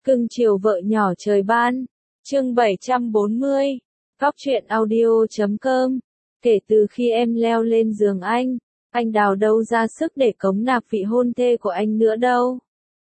Cưng chiều vợ nhỏ trời ban. Chương 740. Góc truyện audio.com. Kể từ khi em leo lên giường anh đào đâu ra sức để cống nạp vị hôn thê của anh nữa đâu.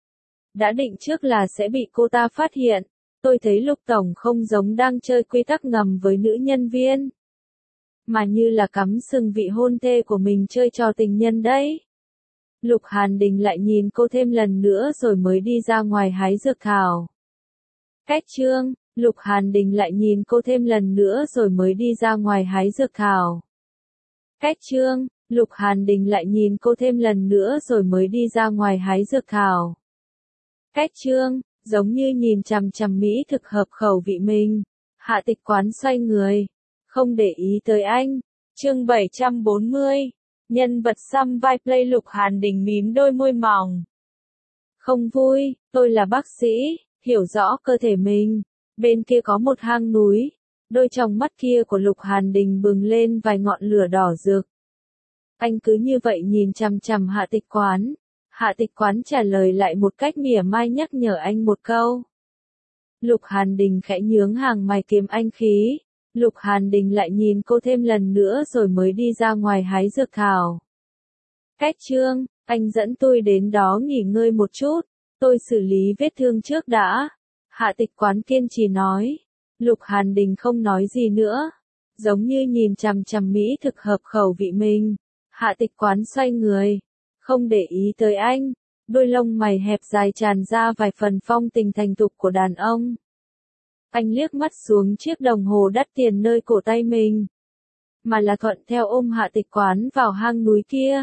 Đã định trước là sẽ bị cô ta phát hiện. Tôi thấy Lục Tổng không giống đang chơi quy tắc ngầm với nữ nhân viên, mà như là cắm sừng vị hôn thê của mình chơi trò tình nhân đấy. Lục Hàn Đình lại nhìn cô thêm lần nữa rồi mới đi ra ngoài hái dược thảo. Cách chương, Lục Hàn Đình lại nhìn cô thêm lần nữa rồi mới đi ra ngoài hái dược thảo. Cách chương, Lục Hàn Đình lại nhìn cô thêm lần nữa rồi mới đi ra ngoài hái dược thảo. Cách chương, giống như nhìn chằm chằm mỹ thực hợp khẩu vị mình. Hạ Tịch Quán xoay người, không để ý tới anh. Chương 740. Nhân vật xăm vai play. Lục Hàn Đình mím đôi môi mỏng. Không vui, tôi là bác sĩ, hiểu rõ cơ thể mình. Bên kia có một hang núi. Đôi tròng mắt kia của Lục Hàn Đình bừng lên vài ngọn lửa đỏ rực. Anh cứ như vậy nhìn chằm chằm Hạ Tịch Quán. Hạ Tịch Quán trả lời lại một cách mỉa mai nhắc nhở anh một câu. Lục Hàn Đình khẽ nhướng hàng mày kiềm anh khí. Lục Hàn Đình lại nhìn cô thêm lần nữa rồi mới đi ra ngoài hái dược thảo. Cách chương, anh dẫn tôi đến đó nghỉ ngơi một chút, tôi xử lý vết thương trước đã. Hạ Tịch Quán kiên trì nói. Lục Hàn Đình không nói gì nữa, giống như nhìn chằm chằm mỹ thực hợp khẩu vị mình. Hạ Tịch Quán xoay người, không để ý tới anh, đôi lông mày hẹp dài tràn ra vài phần phong tình thành thục của đàn ông. Anh liếc mắt xuống chiếc đồng hồ đắt tiền nơi cổ tay mình, mà là thuận theo ôm Hạ Tịch Quán vào hang núi kia.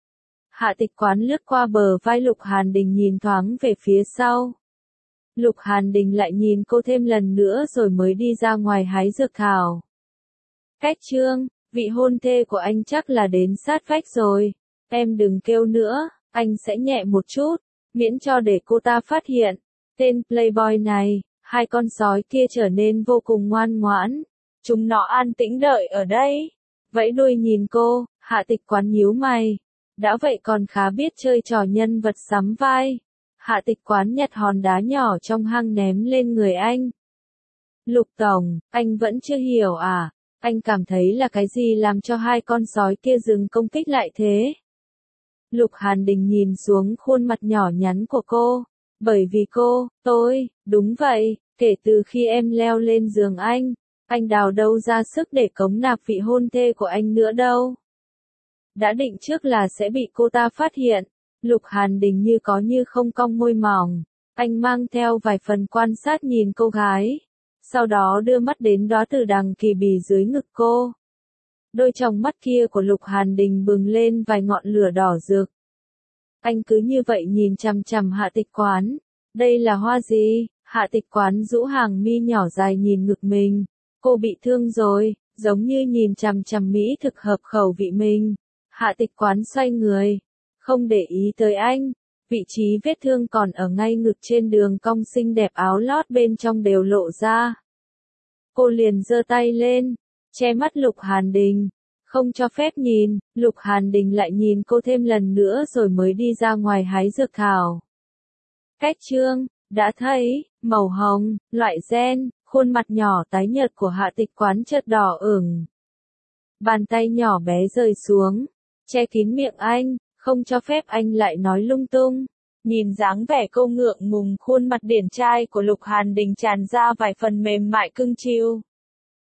Hạ Tịch Quán lướt qua bờ vai Lục Hàn Đình nhìn thoáng về phía sau. Lục Hàn Đình lại nhìn cô thêm lần nữa rồi mới đi ra ngoài hái dược thảo. Cách chương, vị hôn thê của anh chắc là đến sát vách rồi. Em đừng kêu nữa, anh sẽ nhẹ một chút, miễn cho để cô ta phát hiện. Tên playboy này, hai con sói kia trở nên vô cùng ngoan ngoãn. Chúng nó an tĩnh đợi ở đây. Vẫy đuôi nhìn cô, Hạ Tịch Quán nhíu mày. Đã vậy còn khá biết chơi trò nhân vật sắm vai. Hạ Tịch Quán nhặt hòn đá nhỏ trong hang ném lên người anh. Lục Tổng, anh vẫn chưa hiểu à? Anh cảm thấy là cái gì làm cho hai con sói kia dừng công kích lại thế? Lục Hàn Đình nhìn xuống khuôn mặt nhỏ nhắn của cô. Bởi vì đúng vậy, kể từ khi em leo lên giường anh đào đâu ra sức để cống nạp vị hôn thê của anh nữa đâu. Đã định trước là sẽ bị cô ta phát hiện. Lục Hàn Đình như có như không cong môi mỏng. Anh mang theo vài phần quan sát nhìn cô gái. Sau đó đưa mắt đến đóa tử đằng kỳ bì dưới ngực cô. Đôi tròng mắt kia của Lục Hàn Đình bừng lên vài ngọn lửa đỏ rực. Anh cứ như vậy nhìn chằm chằm Hạ Tịch Quán. Đây là hoa gì? Hạ Tịch Quán rũ hàng mi nhỏ dài nhìn ngực mình. Cô bị thương rồi, giống như nhìn chằm chằm mỹ thực hợp khẩu vị mình. Hạ Tịch Quán xoay người, không để ý tới anh. Vị trí vết thương còn ở ngay ngực trên đường cong xinh đẹp, áo lót bên trong đều lộ ra. Cô liền giơ tay lên, che mắt Lục Hàn Đình, không cho phép nhìn. Lục Hàn Đình lại nhìn cô thêm lần nữa rồi mới đi ra ngoài hái dược thảo. Cách chương, đã thấy, màu hồng, loại gen, khuôn mặt nhỏ tái nhợt của Hạ Tịch Quán chợt đỏ ửng. Bàn tay nhỏ bé rơi xuống, che kín miệng anh, không cho phép anh lại nói lung tung. Nhìn dáng vẻ cô ngượng ngùng, khuôn mặt điển trai của Lục Hàn Đình tràn ra vài phần mềm mại cưng chiều.